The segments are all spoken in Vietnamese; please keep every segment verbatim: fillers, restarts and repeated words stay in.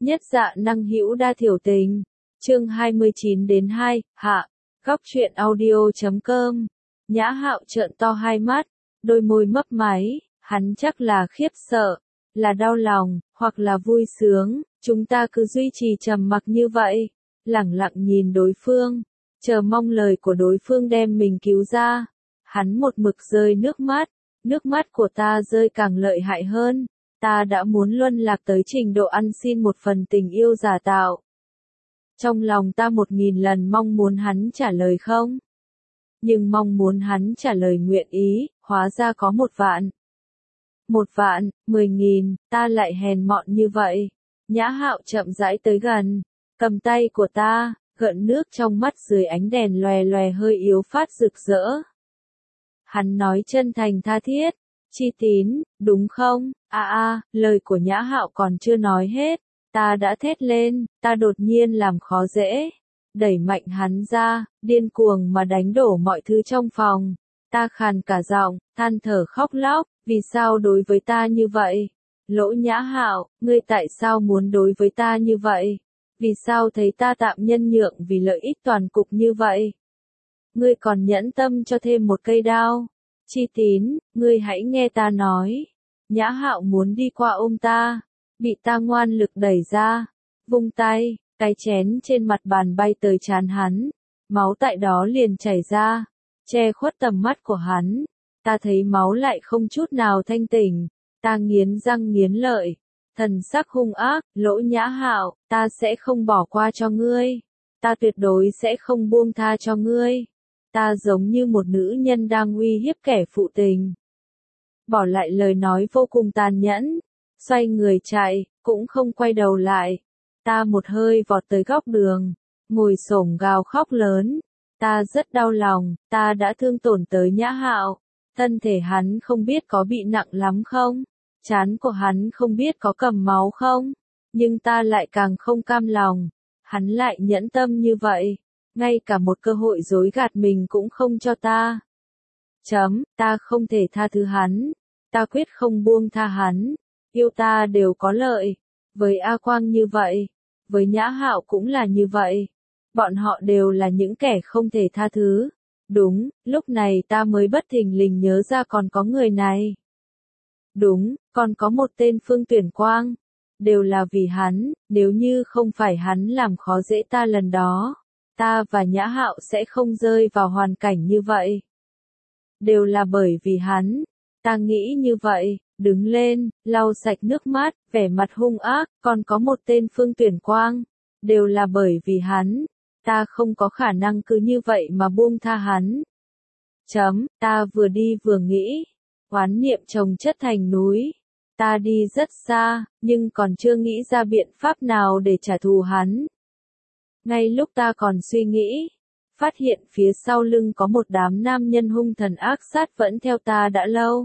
Nhất dạ năng hữu đa thiểu tình. Chương hai mươi chín đến hai, hạ. Góc truyện audio chấm com. Nhã Hạo trợn to hai mắt, đôi môi mấp máy, hắn chắc là khiếp sợ, là đau lòng, hoặc là vui sướng. Chúng ta cứ duy trì trầm mặc như vậy, lẳng lặng nhìn đối phương, chờ mong lời của đối phương đem mình cứu ra. Hắn một mực rơi nước mắt, nước mắt của ta rơi càng lợi hại hơn. Ta đã muốn luân lạc tới trình độ ăn xin một phần tình yêu giả tạo. Trong lòng ta một nghìn lần mong muốn hắn trả lời không. Nhưng mong muốn hắn trả lời nguyện ý, hóa ra có một vạn. Một vạn, mười nghìn, ta lại hèn mọn như vậy. Nhã Hạo chậm rãi tới gần, cầm tay của ta, gợn nước trong mắt dưới ánh đèn lòe lòe hơi yếu phát rực rỡ. Hắn nói chân thành tha thiết, Chi Tín, đúng không? A à, a, à, lời của Nhã Hạo còn chưa nói hết, ta đã thét lên, ta đột nhiên làm khó dễ, đẩy mạnh hắn ra, điên cuồng mà đánh đổ mọi thứ trong phòng. Ta khàn cả giọng, than thở khóc lóc, vì sao đối với ta như vậy? Lỗ Nhã Hạo, ngươi tại sao muốn đối với ta như vậy? Vì sao thấy ta tạm nhân nhượng vì lợi ích toàn cục như vậy? Ngươi còn nhẫn tâm cho thêm một cây đao. Chi Tín, ngươi hãy nghe ta nói. Nhã Hạo muốn đi qua ôm ta, bị ta ngoan lực đẩy ra, vung tay, cái chén trên mặt bàn bay tới trán hắn, máu tại đó liền chảy ra, che khuất tầm mắt của hắn. Ta thấy máu lại không chút nào thanh tỉnh, ta nghiến răng nghiến lợi, thần sắc hung ác, Lỗ Nhã Hạo, ta sẽ không bỏ qua cho ngươi, ta tuyệt đối sẽ không buông tha cho ngươi. Ta giống như một nữ nhân đang uy hiếp kẻ phụ tình. Bỏ lại lời nói vô cùng tàn nhẫn, xoay người chạy, cũng không quay đầu lại. Ta một hơi vọt tới góc đường, ngồi xổm gào khóc lớn. Ta rất đau lòng, ta đã thương tổn tới Nhã Hạo. Thân thể hắn không biết có bị nặng lắm không? Trán của hắn không biết có cầm máu không? Nhưng ta lại càng không cam lòng. Hắn lại nhẫn tâm như vậy. Ngay cả một cơ hội dối gạt mình cũng không cho ta. Chấm, ta không thể tha thứ hắn. Ta quyết không buông tha hắn. Yêu ta đều có lợi. Với A Quang như vậy. Với Nhã Hạo cũng là như vậy. Bọn họ đều là những kẻ không thể tha thứ. Đúng, lúc này ta mới bất thình lình nhớ ra còn có người này. Đúng, còn có một tên Phương Tuyển Quang. Đều là vì hắn, nếu như không phải hắn làm khó dễ ta lần đó, ta và Nhã Hạo sẽ không rơi vào hoàn cảnh như vậy. Đều là bởi vì hắn. Ta nghĩ như vậy, đứng lên, lau sạch nước mắt, vẻ mặt hung ác, còn có một tên Phương Tuyển Quang. Đều là bởi vì hắn. Ta không có khả năng cứ như vậy mà buông tha hắn. Chấm, ta vừa đi vừa nghĩ. Oán niệm chồng chất thành núi. Ta đi rất xa, nhưng còn chưa nghĩ ra biện pháp nào để trả thù hắn. Ngay lúc ta còn suy nghĩ, phát hiện phía sau lưng có một đám nam nhân hung thần ác sát vẫn theo ta đã lâu.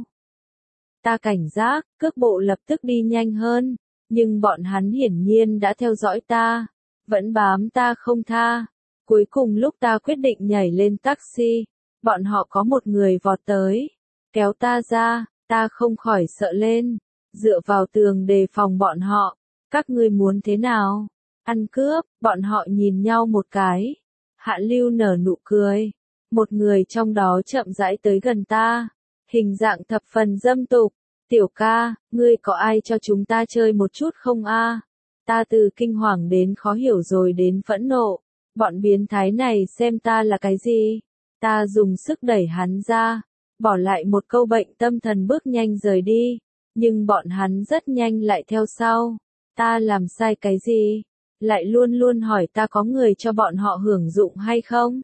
Ta cảnh giác, cước bộ lập tức đi nhanh hơn, nhưng bọn hắn hiển nhiên đã theo dõi ta, vẫn bám ta không tha. Cuối cùng lúc ta quyết định nhảy lên taxi, bọn họ có một người vọt tới, kéo ta ra, ta không khỏi sợ lên, dựa vào tường đề phòng bọn họ. Các ngươi muốn thế nào? Ăn cướp, bọn họ nhìn nhau một cái. Hạ Lưu nở nụ cười. Một người trong đó chậm rãi tới gần ta. Hình dạng thập phần dâm tục. Tiểu ca, ngươi có ai cho chúng ta chơi một chút không a? Ta từ kinh hoàng đến khó hiểu rồi đến phẫn nộ. Bọn biến thái này xem ta là cái gì? Ta dùng sức đẩy hắn ra. Bỏ lại một câu bệnh tâm thần bước nhanh rời đi. Nhưng bọn hắn rất nhanh lại theo sau. Ta làm sai cái gì? Lại luôn luôn hỏi ta có người cho bọn họ hưởng dụng hay không?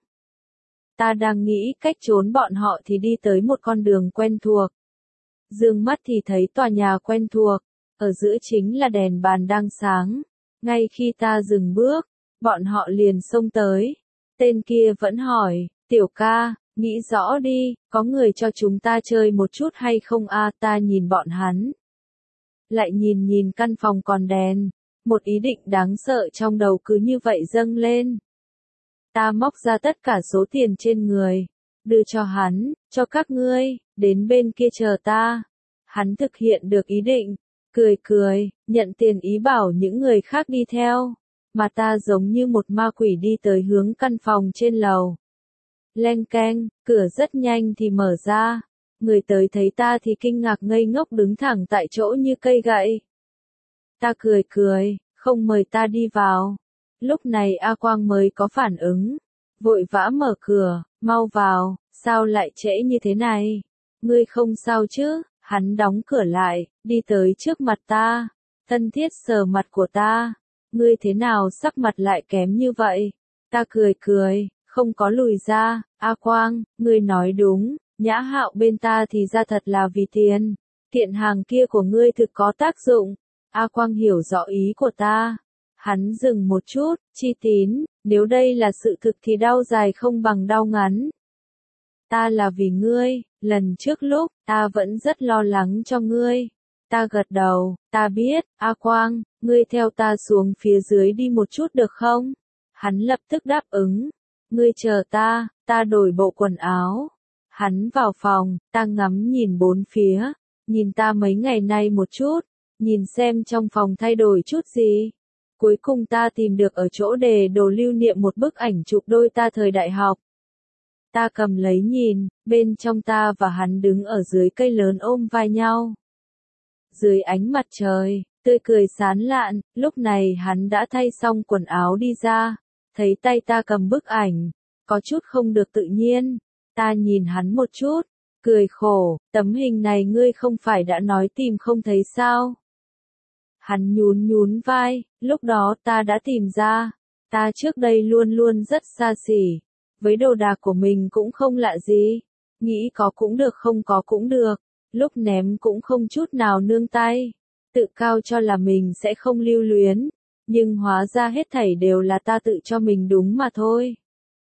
Ta đang nghĩ cách trốn bọn họ thì đi tới một con đường quen thuộc. Dương mắt thì thấy tòa nhà quen thuộc, ở giữa chính là đèn bàn đang sáng. Ngay khi ta dừng bước, bọn họ liền xông tới. Tên kia vẫn hỏi, tiểu ca, nghĩ rõ đi, có người cho chúng ta chơi một chút hay không a? Ta nhìn bọn hắn. Lại nhìn nhìn căn phòng còn đèn. Một ý định đáng sợ trong đầu cứ như vậy dâng lên. Ta móc ra tất cả số tiền trên người, đưa cho hắn, cho các ngươi, đến bên kia chờ ta. Hắn thực hiện được ý định, cười cười, nhận tiền ý bảo những người khác đi theo, mà ta giống như một ma quỷ đi tới hướng căn phòng trên lầu. Leng keng, cửa rất nhanh thì mở ra, người tới thấy ta thì kinh ngạc ngây ngốc đứng thẳng tại chỗ như cây gậy. Ta cười cười, không mời ta đi vào. Lúc này A Quang mới có phản ứng, vội vã mở cửa, mau vào, sao lại trễ như thế này? Ngươi không sao chứ? Hắn đóng cửa lại, đi tới trước mặt ta, thân thiết sờ mặt của ta. Ngươi thế nào sắc mặt lại kém như vậy? Ta cười cười, không có lùi ra. A Quang, ngươi nói đúng, Nhã Hạo bên ta thì ra thật là vì tiền. Kiện hàng kia của ngươi thực có tác dụng. A Quang hiểu rõ ý của ta. Hắn dừng một chút, Chi Tín, nếu đây là sự thực thì đau dài không bằng đau ngắn. Ta là vì ngươi, lần trước lúc, ta vẫn rất lo lắng cho ngươi. Ta gật đầu, ta biết, A Quang, ngươi theo ta xuống phía dưới đi một chút được không? Hắn lập tức đáp ứng. Ngươi chờ ta, ta đổi bộ quần áo. Hắn vào phòng, ta ngắm nhìn bốn phía, nhìn ta mấy ngày nay một chút, nhìn xem trong phòng thay đổi chút gì. Cuối cùng ta tìm được ở chỗ để đồ lưu niệm một bức ảnh chụp đôi ta thời đại học. Ta cầm lấy nhìn, bên trong ta và hắn đứng ở dưới cây lớn ôm vai nhau. Dưới ánh mặt trời, tươi cười sán lạn, lúc này hắn đã thay xong quần áo đi ra, thấy tay ta cầm bức ảnh, có chút không được tự nhiên. Ta nhìn hắn một chút, cười khổ, tấm hình này ngươi không phải đã nói tìm không thấy sao? Hắn nhún nhún vai, lúc đó ta đã tìm ra, ta trước đây luôn luôn rất xa xỉ, với đồ đạc của mình cũng không lạ gì, nghĩ có cũng được không có cũng được, lúc ném cũng không chút nào nương tay, tự cao cho là mình sẽ không lưu luyến, nhưng hóa ra hết thảy đều là ta tự cho mình đúng mà thôi.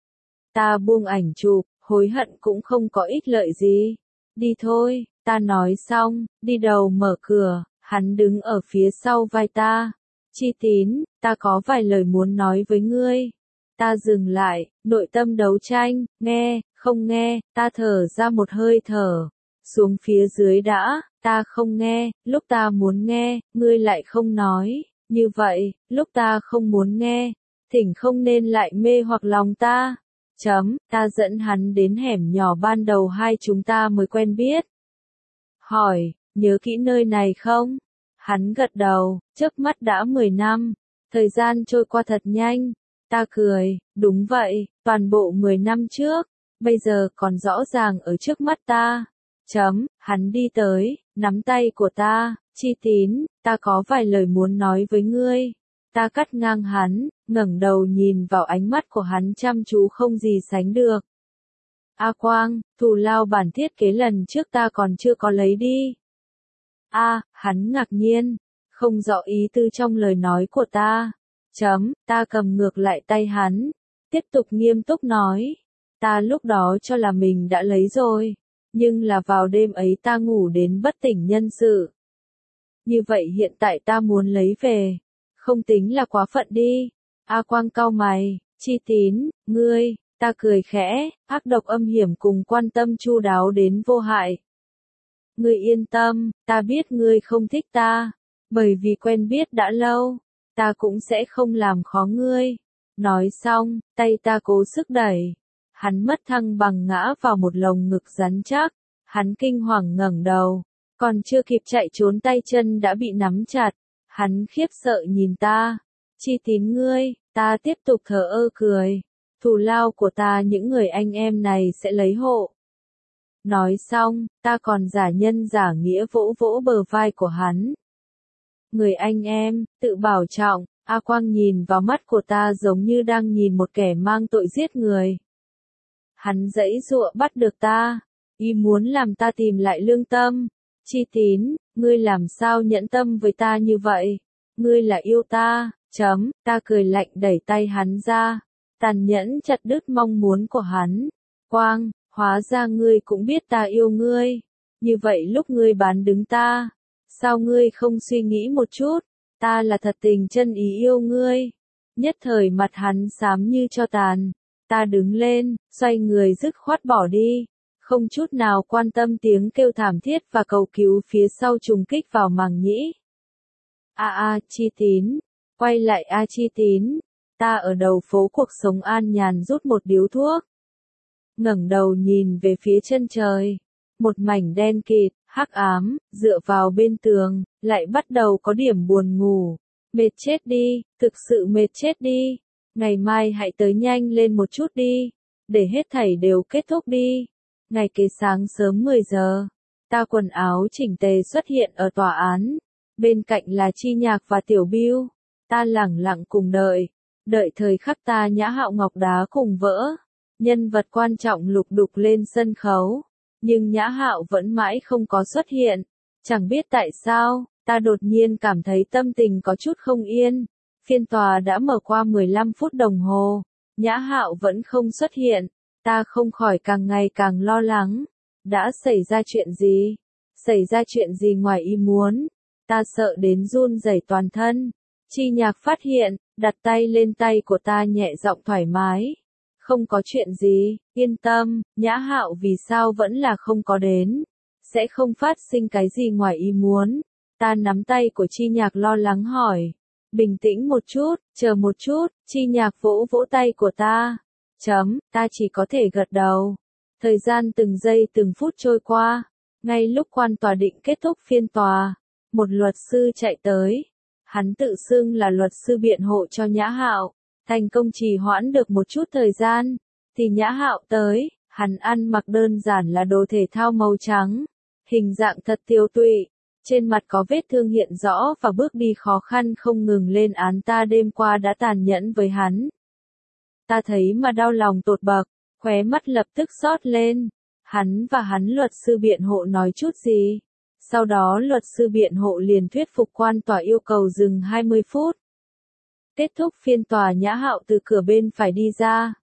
Ta buông ảnh chụp, hối hận cũng không có ích lợi gì, đi thôi, ta nói xong, đi đầu mở cửa. Hắn đứng ở phía sau vai ta. Chi Tín, ta có vài lời muốn nói với ngươi. Ta dừng lại, nội tâm đấu tranh, nghe, không nghe, ta thở ra một hơi thở. Xuống phía dưới đã, ta không nghe, lúc ta muốn nghe, ngươi lại không nói. Như vậy, lúc ta không muốn nghe, thỉnh không nên lại mê hoặc lòng ta. Chấm, ta dẫn hắn đến hẻm nhỏ ban đầu hai chúng ta mới quen biết. Hỏi, nhớ kỹ nơi này không? Hắn gật đầu, chớp mắt đã mười năm, thời gian trôi qua thật nhanh. Ta cười, đúng vậy, toàn bộ mười năm trước, bây giờ còn rõ ràng ở trước mắt ta. Chấm, hắn đi tới, nắm tay của ta, Chi Tín, ta có vài lời muốn nói với ngươi. Ta cắt ngang hắn, ngẩng đầu nhìn vào ánh mắt của hắn chăm chú không gì sánh được. A Quang, thù lao bản thiết kế lần trước ta còn chưa có lấy đi. A, à, hắn ngạc nhiên, không rõ ý tư trong lời nói của ta. Chấm, ta cầm ngược lại tay hắn, tiếp tục nghiêm túc nói. Ta lúc đó cho là mình đã lấy rồi, nhưng là vào đêm ấy ta ngủ đến bất tỉnh nhân sự. Như vậy hiện tại ta muốn lấy về, không tính là quá phận đi. A Quang cau mày, Chi Tín, ngươi, ta cười khẽ, ác độc âm hiểm cùng quan tâm chu đáo đến vô hại. Ngươi yên tâm, ta biết ngươi không thích ta, bởi vì quen biết đã lâu, ta cũng sẽ không làm khó ngươi. Nói xong, tay ta cố sức đẩy, hắn mất thăng bằng ngã vào một lồng ngực rắn chắc, hắn kinh hoàng ngẩng đầu, còn chưa kịp chạy trốn tay chân đã bị nắm chặt, hắn khiếp sợ nhìn ta. Chi Tín ngươi, ta tiếp tục thờ ơ cười, thù lao của ta những người anh em này sẽ lấy hộ. Nói xong, ta còn giả nhân giả nghĩa vỗ vỗ bờ vai của hắn. Người anh em, tự bảo trọng, A Quang nhìn vào mắt của ta giống như đang nhìn một kẻ mang tội giết người. Hắn giãy giụa bắt được ta, ý muốn làm ta tìm lại lương tâm. Chi Tín, ngươi làm sao nhẫn tâm với ta như vậy? Ngươi là yêu ta, chấm, ta cười lạnh đẩy tay hắn ra, tàn nhẫn chặt đứt mong muốn của hắn. Quang, hóa ra ngươi cũng biết ta yêu ngươi. Như vậy lúc ngươi bán đứng ta, sao ngươi không suy nghĩ một chút? Ta là thật tình chân ý yêu ngươi. Nhất thời mặt hắn xám như tro tàn. Ta đứng lên, xoay người dứt khoát bỏ đi. Không chút nào quan tâm tiếng kêu thảm thiết và cầu cứu phía sau trùng kích vào màng nhĩ. A a, Chi Tín, quay lại a Chi Tín, ta ở đầu phố cuộc sống an nhàn rút một điếu thuốc. Ngẩng đầu nhìn về phía chân trời, một mảnh đen kịt, hắc ám, dựa vào bên tường, lại bắt đầu có điểm buồn ngủ. Mệt chết đi, thực sự mệt chết đi. Ngày mai hãy tới nhanh lên một chút đi, để hết thảy đều kết thúc đi. Ngày kế sáng sớm mười giờ, ta quần áo chỉnh tề xuất hiện ở tòa án. Bên cạnh là Chi Nhạc và Tiểu Bưu. Ta lẳng lặng cùng đợi, đợi thời khắc ta Nhã Hạo ngọc đá cùng vỡ. Nhân vật quan trọng lục đục lên sân khấu, nhưng Nhã Hạo vẫn mãi không có xuất hiện. Chẳng biết tại sao, ta đột nhiên cảm thấy tâm tình có chút không yên. Phiên tòa đã mở qua mười lăm phút đồng hồ, Nhã Hạo vẫn không xuất hiện, ta không khỏi càng ngày càng lo lắng. Đã xảy ra chuyện gì? Xảy ra chuyện gì ngoài ý muốn? Ta sợ đến run rẩy toàn thân. Chi Nhạc phát hiện, đặt tay lên tay của ta nhẹ giọng thoải mái. Không có chuyện gì, yên tâm, Nhã Hạo vì sao vẫn là không có đến. Sẽ không phát sinh cái gì ngoài ý muốn. Ta nắm tay của Chi Nhạc lo lắng hỏi. Bình tĩnh một chút, chờ một chút, Chi Nhạc vỗ vỗ tay của ta. Chấm, ta chỉ có thể gật đầu. Thời gian từng giây từng phút trôi qua. Ngay lúc quan tòa định kết thúc phiên tòa, một luật sư chạy tới. Hắn tự xưng là luật sư biện hộ cho Nhã Hạo. Thành công trì hoãn được một chút thời gian, thì Nhã Hạo tới. Hắn ăn mặc đơn giản là đồ thể thao màu trắng, hình dạng thật tiêu tụy. Trên mặt có vết thương hiện rõ và bước đi khó khăn không ngừng lên án ta đêm qua đã tàn nhẫn với hắn. Ta thấy mà đau lòng tột bậc, khóe mắt lập tức xót lên. Hắn và hắn luật sư biện hộ nói chút gì? Sau đó luật sư biện hộ liền thuyết phục quan tòa yêu cầu dừng hai mươi phút. Kết thúc phiên tòa Nhã Hạo từ cửa bên phải đi ra.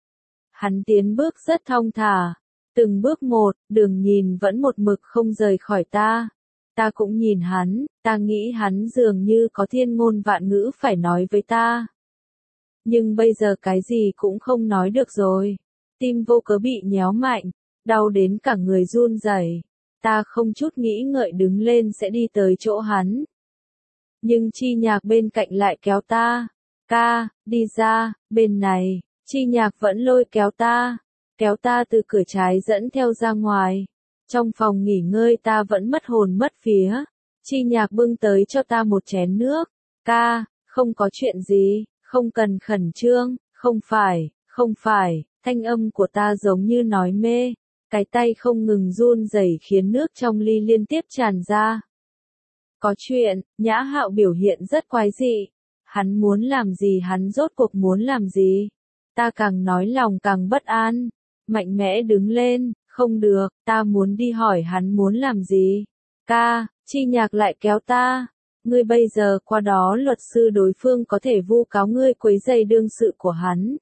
Hắn tiến bước rất thong thả, từng bước một, đường nhìn vẫn một mực không rời khỏi ta. Ta cũng nhìn hắn, ta nghĩ hắn dường như có thiên ngôn vạn ngữ phải nói với ta. Nhưng bây giờ cái gì cũng không nói được rồi. Tim vô cớ bị nhéo mạnh, đau đến cả người run rẩy. Ta không chút nghĩ ngợi đứng lên sẽ đi tới chỗ hắn. Nhưng Chi Nhạc bên cạnh lại kéo ta. Ca, đi ra, bên này. Chi Nhạc vẫn lôi kéo ta. Kéo ta từ cửa trái dẫn theo ra ngoài. Trong phòng nghỉ ngơi ta vẫn mất hồn mất vía. Chi Nhạc bưng tới cho ta một chén nước. Ca, không có chuyện gì, không cần khẩn trương, không phải, không phải. Thanh âm của ta giống như nói mê. Cái tay không ngừng run rẩy khiến nước trong ly liên tiếp tràn ra. Có chuyện, Nhã Hạo biểu hiện rất quái dị. Hắn muốn làm gì hắn rốt cuộc muốn làm gì? Ta càng nói lòng càng bất an. Mạnh mẽ đứng lên, không được, ta muốn đi hỏi hắn muốn làm gì. Ca, Chi Nhạc lại kéo ta. Ngươi bây giờ qua đó luật sư đối phương có thể vu cáo ngươi quấy rầy đương sự của hắn.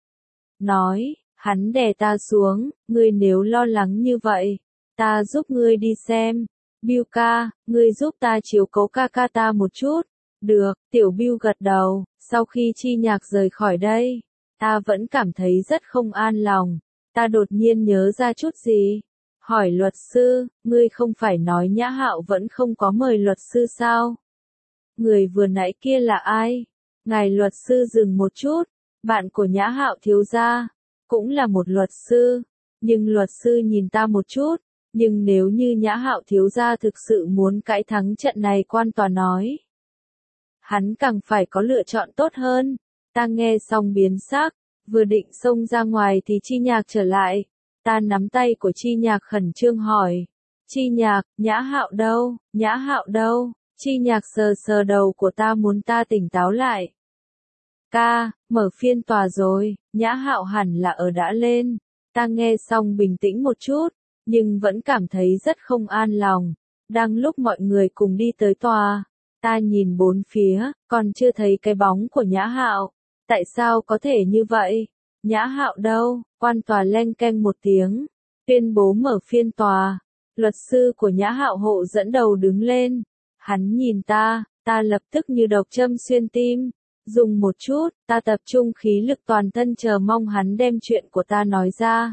Nói, hắn đè ta xuống, ngươi nếu lo lắng như vậy, ta giúp ngươi đi xem. Bưu ca, ngươi giúp ta chiếu cố ca ca ta một chút. Được, Tiểu Bưu gật đầu. Sau khi Chi Nhạc rời khỏi đây, ta vẫn cảm thấy rất không an lòng. Ta đột nhiên nhớ ra chút gì. Hỏi luật sư, ngươi không phải nói Nhã Hạo vẫn không có mời luật sư sao? Người vừa nãy kia là ai? Ngài luật sư dừng một chút. Bạn của Nhã Hạo thiếu gia, cũng là một luật sư. Nhưng luật sư nhìn ta một chút. Nhưng nếu như Nhã Hạo thiếu gia thực sự muốn cãi thắng trận này quan tòa nói. Hắn càng phải có lựa chọn tốt hơn. Ta nghe xong biến sắc, vừa định xông ra ngoài thì Chi Nhạc trở lại. Ta nắm tay của Chi Nhạc khẩn trương hỏi. Chi Nhạc, Nhã Hạo đâu, Nhã Hạo đâu? Chi Nhạc sờ sờ đầu của ta muốn ta tỉnh táo lại. Ca, mở phiên tòa rồi, Nhã Hạo hẳn là ở đã lên. Ta nghe xong bình tĩnh một chút, nhưng vẫn cảm thấy rất không an lòng. Đang lúc mọi người cùng đi tới tòa, ta nhìn bốn phía, còn chưa thấy cái bóng của Nhã Hạo. Tại sao có thể như vậy? Nhã Hạo đâu? Quan tòa leng keng một tiếng, tuyên bố mở phiên tòa. Luật sư của Nhã Hạo hộ dẫn đầu đứng lên. Hắn nhìn ta, ta lập tức như độc châm xuyên tim. Dùng một chút, ta tập trung khí lực toàn thân chờ mong hắn đem chuyện của ta nói ra.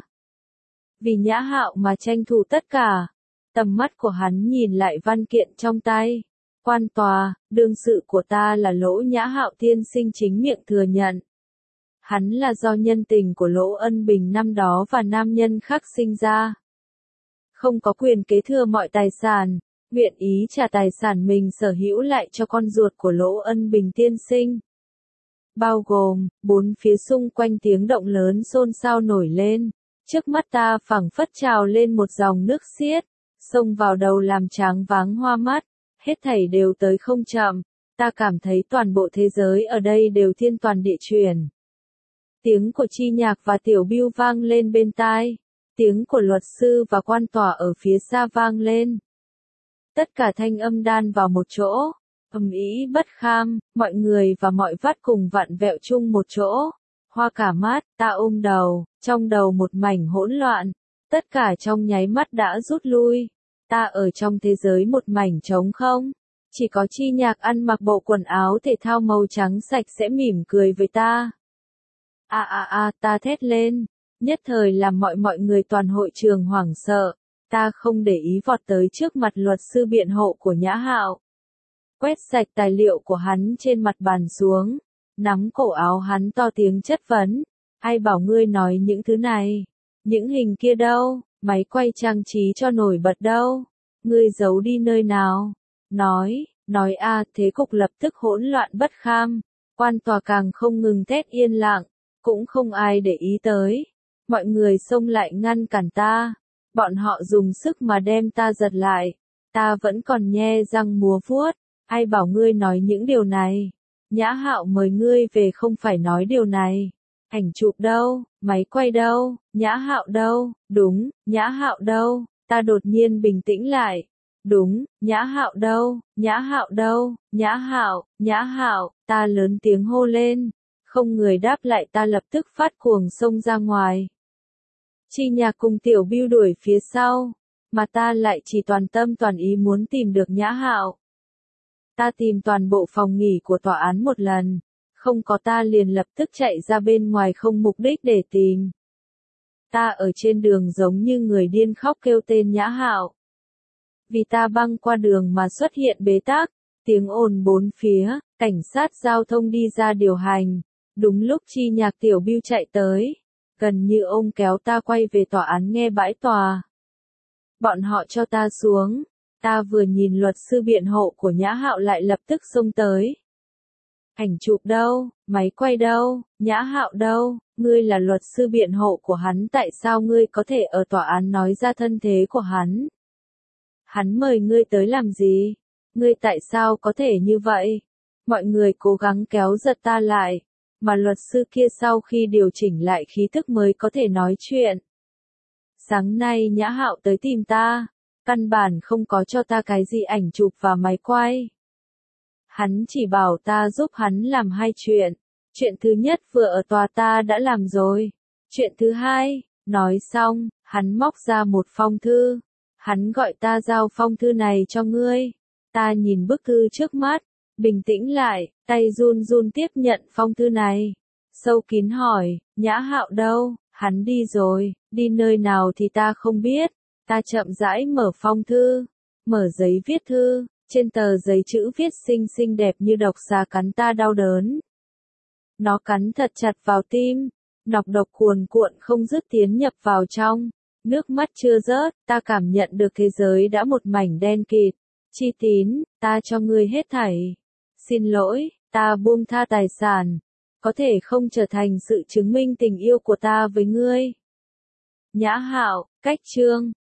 Vì Nhã Hạo mà tranh thủ tất cả. Tầm mắt của hắn nhìn lại văn kiện trong tay. Quan tòa, đương sự của ta là Lỗ Nhã Hạo tiên sinh chính miệng thừa nhận. Hắn là do nhân tình của Lỗ Ân Bình năm đó và nam nhân khác sinh ra. Không có quyền kế thừa mọi tài sản, nguyện ý trả tài sản mình sở hữu lại cho con ruột của Lỗ Ân Bình tiên sinh. Bao gồm, bốn phía xung quanh tiếng động lớn xôn xao nổi lên, trước mắt ta phảng phất trào lên một dòng nước xiết, xông vào đầu làm tráng váng hoa mắt, hết thảy đều tới không chậm, ta cảm thấy toàn bộ thế giới ở đây đều thiên toàn địa chuyển. Tiếng của Chi Nhạc và Tiểu Bưu vang lên bên tai, tiếng của luật sư và quan tòa ở phía xa vang lên. Tất cả thanh âm đan vào một chỗ, ầm ĩ bất kham, mọi người và mọi vắt cùng vặn vẹo chung một chỗ. Hoa cả mắt, ta ôm đầu, trong đầu một mảnh hỗn loạn, tất cả trong nháy mắt đã rút lui. Ta ở trong thế giới một mảnh trống không, chỉ có Chi Nhạc ăn mặc bộ quần áo thể thao màu trắng sạch sẽ mỉm cười với ta. A a a, ta thét lên, nhất thời làm mọi mọi người toàn hội trường hoảng sợ. Ta không để ý vọt tới trước mặt luật sư biện hộ của Nhã Hạo. Quét sạch tài liệu của hắn trên mặt bàn xuống, nắm cổ áo hắn to tiếng chất vấn. Ai bảo ngươi nói những thứ này? Những hình kia đâu? Máy quay trang trí cho nổi bật đâu? Ngươi giấu đi nơi nào? Nói, nói a, thế cục lập tức hỗn loạn bất kham. Quan tòa càng không ngừng thét yên lặng, cũng không ai để ý tới. Mọi người xông lại ngăn cản ta. Bọn họ dùng sức mà đem ta giật lại. Ta vẫn còn nhe răng múa vuốt. Ai bảo ngươi nói những điều này? Nhã Hạo mời ngươi về không phải nói điều này. Ảnh chụp đâu? Máy quay đâu? Nhã Hạo đâu? Đúng, Nhã Hạo đâu? Ta đột nhiên bình tĩnh lại. Đúng, Nhã Hạo đâu? Nhã Hạo đâu? Nhã Hạo, Nhã Hạo, ta lớn tiếng hô lên. Không người đáp lại, ta lập tức phát cuồng xông ra ngoài. Chi Nhạc cùng Tiểu Bưu đuổi phía sau, mà ta lại chỉ toàn tâm toàn ý muốn tìm được Nhã Hạo. Ta tìm toàn bộ phòng nghỉ của tòa án một lần, không có ta liền lập tức chạy ra bên ngoài không mục đích để tìm. Ta ở trên đường giống như người điên khóc kêu tên Nhã Hạo. Vì ta băng qua đường mà xuất hiện bế tắc, tiếng ồn bốn phía, cảnh sát giao thông đi ra điều hành. Đúng lúc Chi Nhạc Tiểu Bưu chạy tới, gần như ông kéo ta quay về tòa án nghe bãi tòa. Bọn họ cho ta xuống, ta vừa nhìn luật sư biện hộ của Nhã Hạo lại lập tức xông tới. Ảnh chụp đâu, máy quay đâu, Nhã Hạo đâu, ngươi là luật sư biện hộ của hắn, tại sao ngươi có thể ở tòa án nói ra thân thế của hắn? Hắn mời ngươi tới làm gì? Ngươi tại sao có thể như vậy? Mọi người cố gắng kéo giật ta lại, mà luật sư kia sau khi điều chỉnh lại khí thức mới có thể nói chuyện. Sáng nay Nhã Hạo tới tìm ta, căn bản không có cho ta cái gì ảnh chụp và máy quay. Hắn chỉ bảo ta giúp hắn làm hai chuyện. Chuyện thứ nhất vừa ở tòa ta đã làm rồi. Chuyện thứ hai, nói xong, hắn móc ra một phong thư. Hắn gọi ta giao phong thư này cho ngươi. Ta nhìn bức thư trước mắt, bình tĩnh lại, tay run run tiếp nhận phong thư này. Sâu kín hỏi, Nhã Hạo đâu? Hắn đi rồi, đi nơi nào thì ta không biết. Ta chậm rãi mở phong thư, mở giấy viết thư, trên tờ giấy chữ viết xinh xinh đẹp như độc xà cắn ta đau đớn. Nó cắn thật chặt vào tim, nọc độc cuồn cuộn không dứt tiến nhập vào trong, nước mắt chưa rớt, ta cảm nhận được thế giới đã một mảnh đen kịt. Chi Tín, ta cho ngươi hết thảy. Xin lỗi, ta buông tha tài sản, có thể không trở thành sự chứng minh tình yêu của ta với ngươi. Nhã Hạo, cách chương